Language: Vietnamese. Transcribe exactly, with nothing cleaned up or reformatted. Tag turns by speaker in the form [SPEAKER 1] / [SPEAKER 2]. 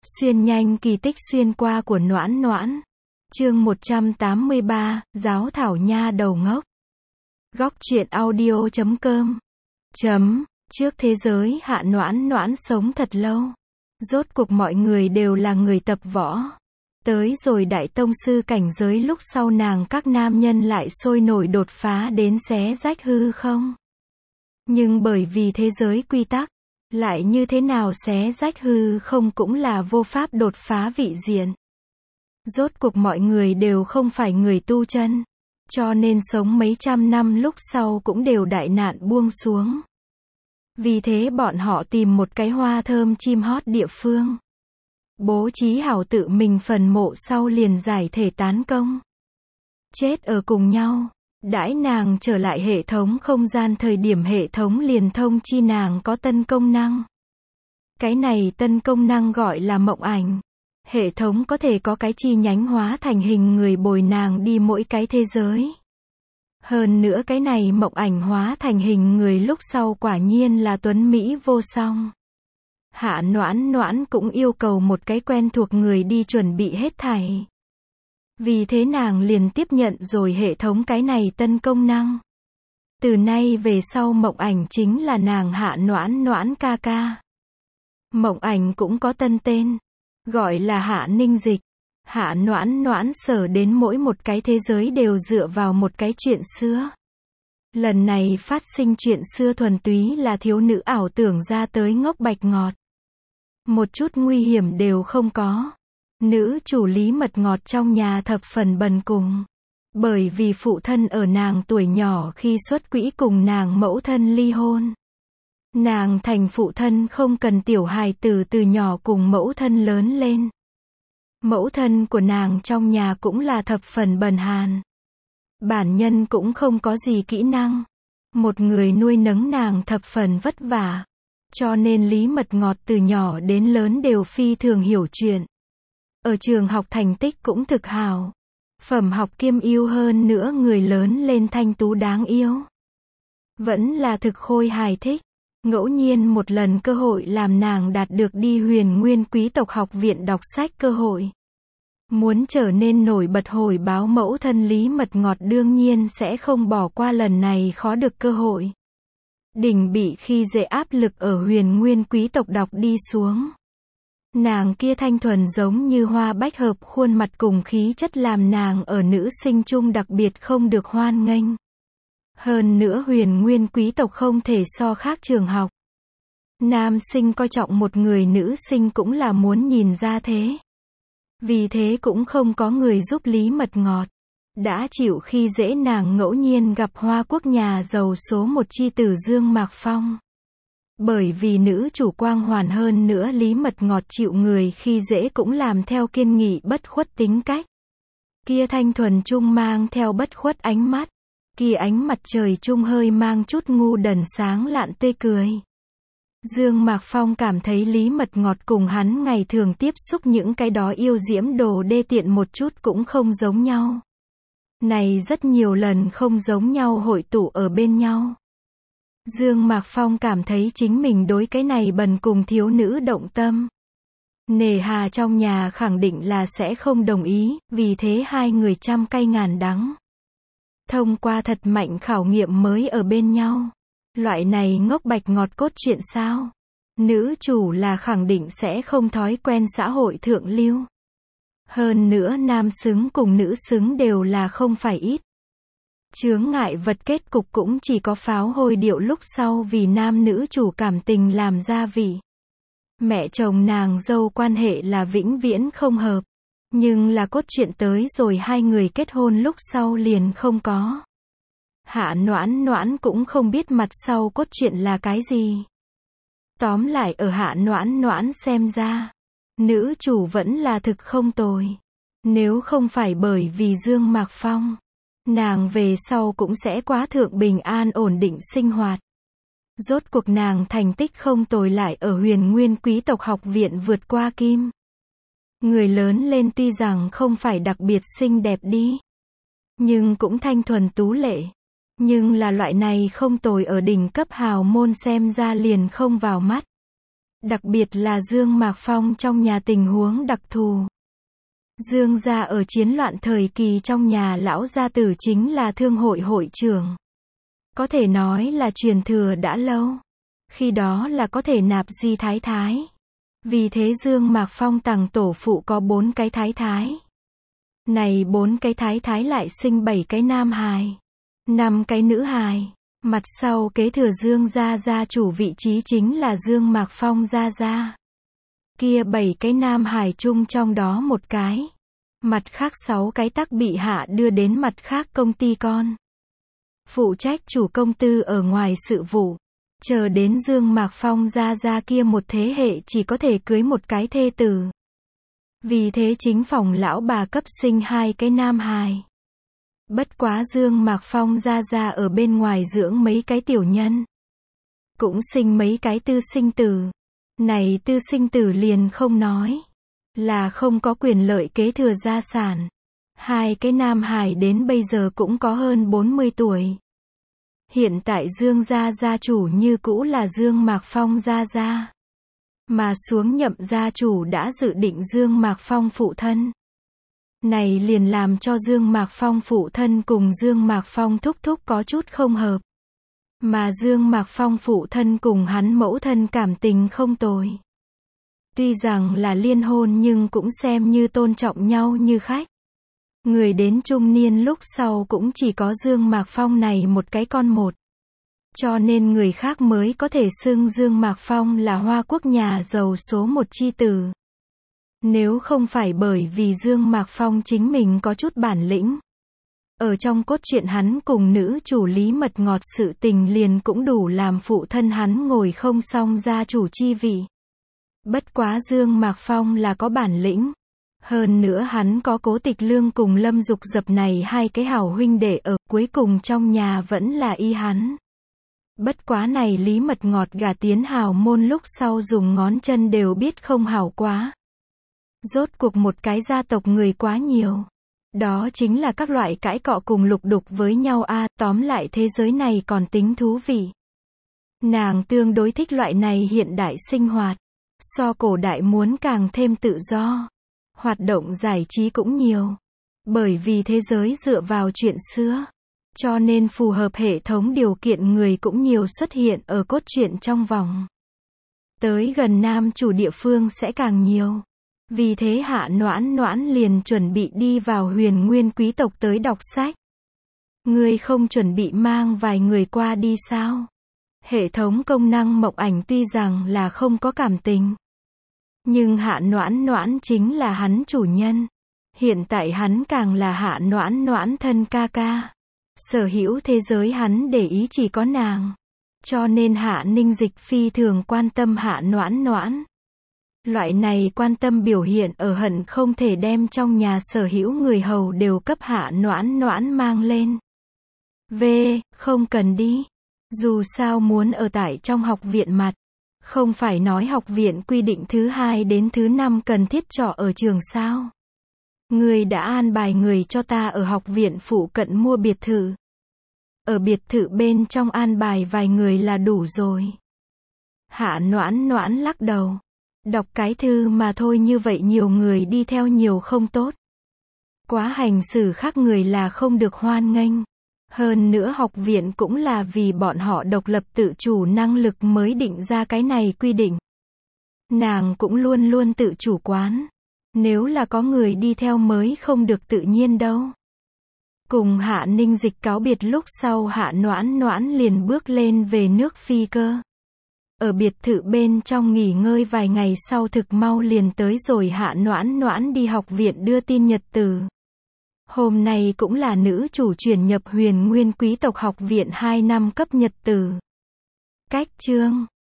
[SPEAKER 1] Xuyên nhanh kỳ tích xuyên qua của Noãn Noãn. Chương một trăm tám mươi ba, Giáo thảo nha đầu ngốc. Góc truyện audio chấm com. Chấm, trước thế giới Hạ Noãn Noãn sống thật lâu. Rốt cuộc mọi người đều là người tập võ. Tới rồi đại tông sư cảnh giới lúc sau nàng các nam nhân lại sôi nổi đột phá đến xé rách hư không. Nhưng bởi vì thế giới quy tắc, lại như thế nào xé rách hư không cũng là vô pháp đột phá vị diện. Rốt cuộc mọi người đều không phải người tu chân, cho nên sống mấy trăm năm lúc sau cũng đều đại nạn buông xuống. Vì thế bọn họ tìm một cái hoa thơm chim hót địa phương, bố trí hảo tự mình phần mộ sau liền giải thể tán công. Chết ở cùng nhau. Đãi nàng trở lại hệ thống không gian thời điểm hệ thống liền thông chi nàng có tân công năng. Cái này tân công năng gọi là mộng ảnh. Hệ thống có thể có cái chi nhánh hóa thành hình người bồi nàng đi mỗi cái thế giới. Hơn nữa cái này mộng ảnh hóa thành hình người lúc sau quả nhiên là tuấn Mỹ vô song. Hạ Noãn Noãn cũng yêu cầu một cái quen thuộc người đi chuẩn bị hết thảy. Vì thế nàng liền tiếp nhận rồi hệ thống cái này tân công năng. Từ nay về sau mộng ảnh chính là nàng Hạ Noãn Noãn ca ca. Mộng ảnh cũng có tân tên, gọi là Hạ Ninh Dịch. Hạ Noãn Noãn sở đến mỗi một cái thế giới đều dựa vào một cái chuyện xưa. Lần này phát sinh chuyện xưa thuần túy là thiếu nữ ảo tưởng ra tới ngốc bạch ngọt. Một chút nguy hiểm đều không có. Nữ chủ Lý Mật Ngọt trong nhà thập phần bần cùng. Bởi vì phụ thân ở nàng tuổi nhỏ khi xuất quỹ cùng nàng mẫu thân ly hôn. Nàng thành phụ thân không cần tiểu hài tử từ nhỏ cùng mẫu thân lớn lên. Mẫu thân của nàng trong nhà cũng là thập phần bần hàn. Bản nhân cũng không có gì kỹ năng. Một người nuôi nấng nàng thập phần vất vả. Cho nên Lý Mật Ngọt từ nhỏ đến lớn đều phi thường hiểu chuyện. Ở trường học thành tích cũng thực hào. Phẩm học kiêm ưu hơn nữa người lớn lên thanh tú đáng yêu. Vẫn là thực khôi hài thích. Ngẫu nhiên một lần cơ hội làm nàng đạt được đi Huyền Nguyên quý tộc học viện đọc sách cơ hội. Muốn trở nên nổi bật hồi báo mẫu thân Lý Mật Ngọt đương nhiên sẽ không bỏ qua lần này khó được cơ hội. Đỉnh bị khi dễ áp lực ở Huyền Nguyên quý tộc đọc đi xuống. Nàng kia thanh thuần giống như hoa bách hợp khuôn mặt cùng khí chất làm nàng ở nữ sinh chung đặc biệt không được hoan nghênh. Hơn nữa Huyền Nguyên quý tộc không thể so khác trường học. Nam sinh coi trọng một người nữ sinh cũng là muốn nhìn ra thế. Vì thế cũng không có người giúp Lý Mật Ngọt. Đã chịu khi dễ nàng ngẫu nhiên gặp Hoa Quốc nhà giàu số một chi tử Dương Mạc Phong. Bởi vì nữ chủ quang hoàn hơn nữa Lý Mật Ngọt chịu người khi dễ cũng làm theo kiên nghị bất khuất tính cách. Kia thanh thuần trung mang theo bất khuất ánh mắt. Kia ánh mặt trời trung hơi mang chút ngu đần sáng lạn tươi cười. Dương Mạc Phong cảm thấy Lý Mật Ngọt cùng hắn ngày thường tiếp xúc những cái đó yêu diễm đồ đê tiện một chút cũng không giống nhau. Này rất nhiều lần không giống nhau hội tụ ở bên nhau. Dương Mạc Phong cảm thấy chính mình đối cái này bần cùng thiếu nữ động tâm. Nề hà trong nhà khẳng định là sẽ không đồng ý, vì thế hai người trăm cay ngàn đắng. Thông qua thật mạnh khảo nghiệm mới ở bên nhau. Loại này ngốc bạch ngọt cốt truyện sao? Nữ chủ là khẳng định sẽ không thói quen xã hội thượng lưu. Hơn nữa nam xứng cùng nữ xứng đều là không phải ít. Chướng ngại vật kết cục cũng chỉ có pháo hôi điệu lúc sau vì nam nữ chủ cảm tình làm gia vị. Mẹ chồng nàng dâu quan hệ là vĩnh viễn không hợp. Nhưng là cốt truyện tới rồi hai người kết hôn lúc sau liền không có. Hạ Noãn Noãn cũng không biết mặt sau cốt truyện là cái gì. Tóm lại ở Hạ Noãn Noãn xem ra, nữ chủ vẫn là thực không tồi. Nếu không phải bởi vì Dương Mạc Phong, nàng về sau cũng sẽ quá thượng bình an ổn định sinh hoạt. Rốt cuộc nàng thành tích không tồi lại ở Huyền Nguyên quý tộc học viện vượt qua kim. Người lớn lên tuy rằng không phải đặc biệt xinh đẹp đi, nhưng cũng thanh thuần tú lệ. Nhưng là loại này không tồi ở đỉnh cấp hào môn xem ra liền không vào mắt. Đặc biệt là Dương Mạc Phong trong nhà tình huống đặc thù. Dương gia ở chiến loạn thời kỳ trong nhà lão gia tử chính là thương hội hội trưởng. Có thể nói là truyền thừa đã lâu. Khi đó là có thể nạp di thái thái. Vì thế Dương Mạc Phong tằng tổ phụ có bốn cái thái thái. Này bốn cái thái thái lại sinh bảy cái nam hài. Năm cái nữ hài. Mặt sau kế thừa Dương gia gia chủ vị trí chính là Dương Mạc Phong gia gia. Kia bảy cái nam hài chung trong đó một cái. Mặt khác sáu cái tắc bị hạ đưa đến mặt khác công ty con. Phụ trách chủ công tư ở ngoài sự vụ. Chờ đến Dương Mạc Phong gia gia kia một thế hệ chỉ có thể cưới một cái thê tử. Vì thế chính phòng lão bà cấp sinh hai cái nam hài. Bất quá Dương Mạc Phong gia gia ở bên ngoài dưỡng mấy cái tiểu nhân. Cũng sinh mấy cái tư sinh tử. Này tư sinh tử liền không nói. Là không có quyền lợi kế thừa gia sản. Hai cái nam hài đến bây giờ cũng có hơn bốn mươi tuổi. Hiện tại Dương gia gia chủ như cũ là Dương Mạc Phong gia gia. Mà xuống nhậm gia chủ đã dự định Dương Mạc Phong phụ thân. Này liền làm cho Dương Mạc Phong phụ thân cùng Dương Mạc Phong thúc thúc có chút không hợp. Mà Dương Mạc Phong phụ thân cùng hắn mẫu thân cảm tình không tồi. Tuy rằng là liên hôn nhưng cũng xem như tôn trọng nhau như khách. Người đến trung niên lúc sau cũng chỉ có Dương Mạc Phong này một cái con một. Cho nên người khác mới có thể xưng Dương Mạc Phong là Hoa Quốc nhà giàu số một chi tử. Nếu không phải bởi vì Dương Mạc Phong chính mình có chút bản lĩnh. Ở trong cốt truyện hắn cùng nữ chủ Lý Mật Ngọt sự tình liền cũng đủ làm phụ thân hắn ngồi không xong gia chủ chi vị. Bất quá Dương Mạc Phong là có bản lĩnh. Hơn nữa hắn có Cố Tịch Lương cùng Lâm Dục Dập này hai cái hảo huynh đệ ở, cuối cùng trong nhà vẫn là y hắn. Bất quá này Lý Mật Ngọt gả tiến hào môn lúc sau dùng ngón chân đều biết không hảo quá. Rốt cuộc một cái gia tộc người quá nhiều. Đó chính là các loại cãi cọ cùng lục đục với nhau a à, tóm lại thế giới này còn tính thú vị. Nàng tương đối thích loại này hiện đại sinh hoạt. So cổ đại muốn càng thêm tự do. Hoạt động giải trí cũng nhiều. Bởi vì thế giới dựa vào chuyện xưa. Cho nên phù hợp hệ thống điều kiện người cũng nhiều xuất hiện ở cốt truyện trong vòng. Tới gần nam chủ địa phương sẽ càng nhiều. Vì thế Hạ Noãn Noãn liền chuẩn bị đi vào Huyền Nguyên quý tộc tới đọc sách. Ngươi không chuẩn bị mang vài người qua đi sao? Hệ thống công năng mộng ảnh tuy rằng là không có cảm tình. Nhưng Hạ Noãn Noãn chính là hắn chủ nhân. Hiện tại hắn càng là Hạ Noãn Noãn thân ca ca. Sở hữu thế giới hắn để ý chỉ có nàng. Cho nên Hạ Ninh Dịch phi thường quan tâm Hạ Noãn Noãn. Loại này quan tâm biểu hiện ở hận không thể đem trong nhà sở hữu người hầu đều cấp Hạ Noãn Noãn mang lên. V. Không cần đi. Dù sao muốn ở tại trong học viện mặt. Không phải nói học viện quy định thứ hai đến thứ năm cần thiết trọ ở trường sao. Người đã an bài người cho ta ở học viện phụ cận mua biệt thự. Ở biệt thự bên trong an bài vài người là đủ rồi. Hạ Noãn Noãn lắc đầu. Đọc cái thư mà thôi, như vậy nhiều người đi theo nhiều không tốt. Quá hành xử khác người là không được hoan nghênh. Hơn nữa học viện cũng là vì bọn họ độc lập tự chủ năng lực mới định ra cái này quy định. Nàng cũng luôn luôn tự chủ quán. Nếu là có người đi theo mới không được tự nhiên đâu. Cùng Hạ Ninh Dịch cáo biệt lúc sau Hạ Noãn Noãn liền bước lên về nước phi cơ. Ở biệt thự bên trong nghỉ ngơi vài ngày sau thực mau liền tới rồi Hạ Noãn Noãn đi học viện đưa tin nhật từ. Hôm nay cũng là nữ chủ chuyển nhập Huyền Nguyên quý tộc học viện hai năm cấp nhật từ. Cách chương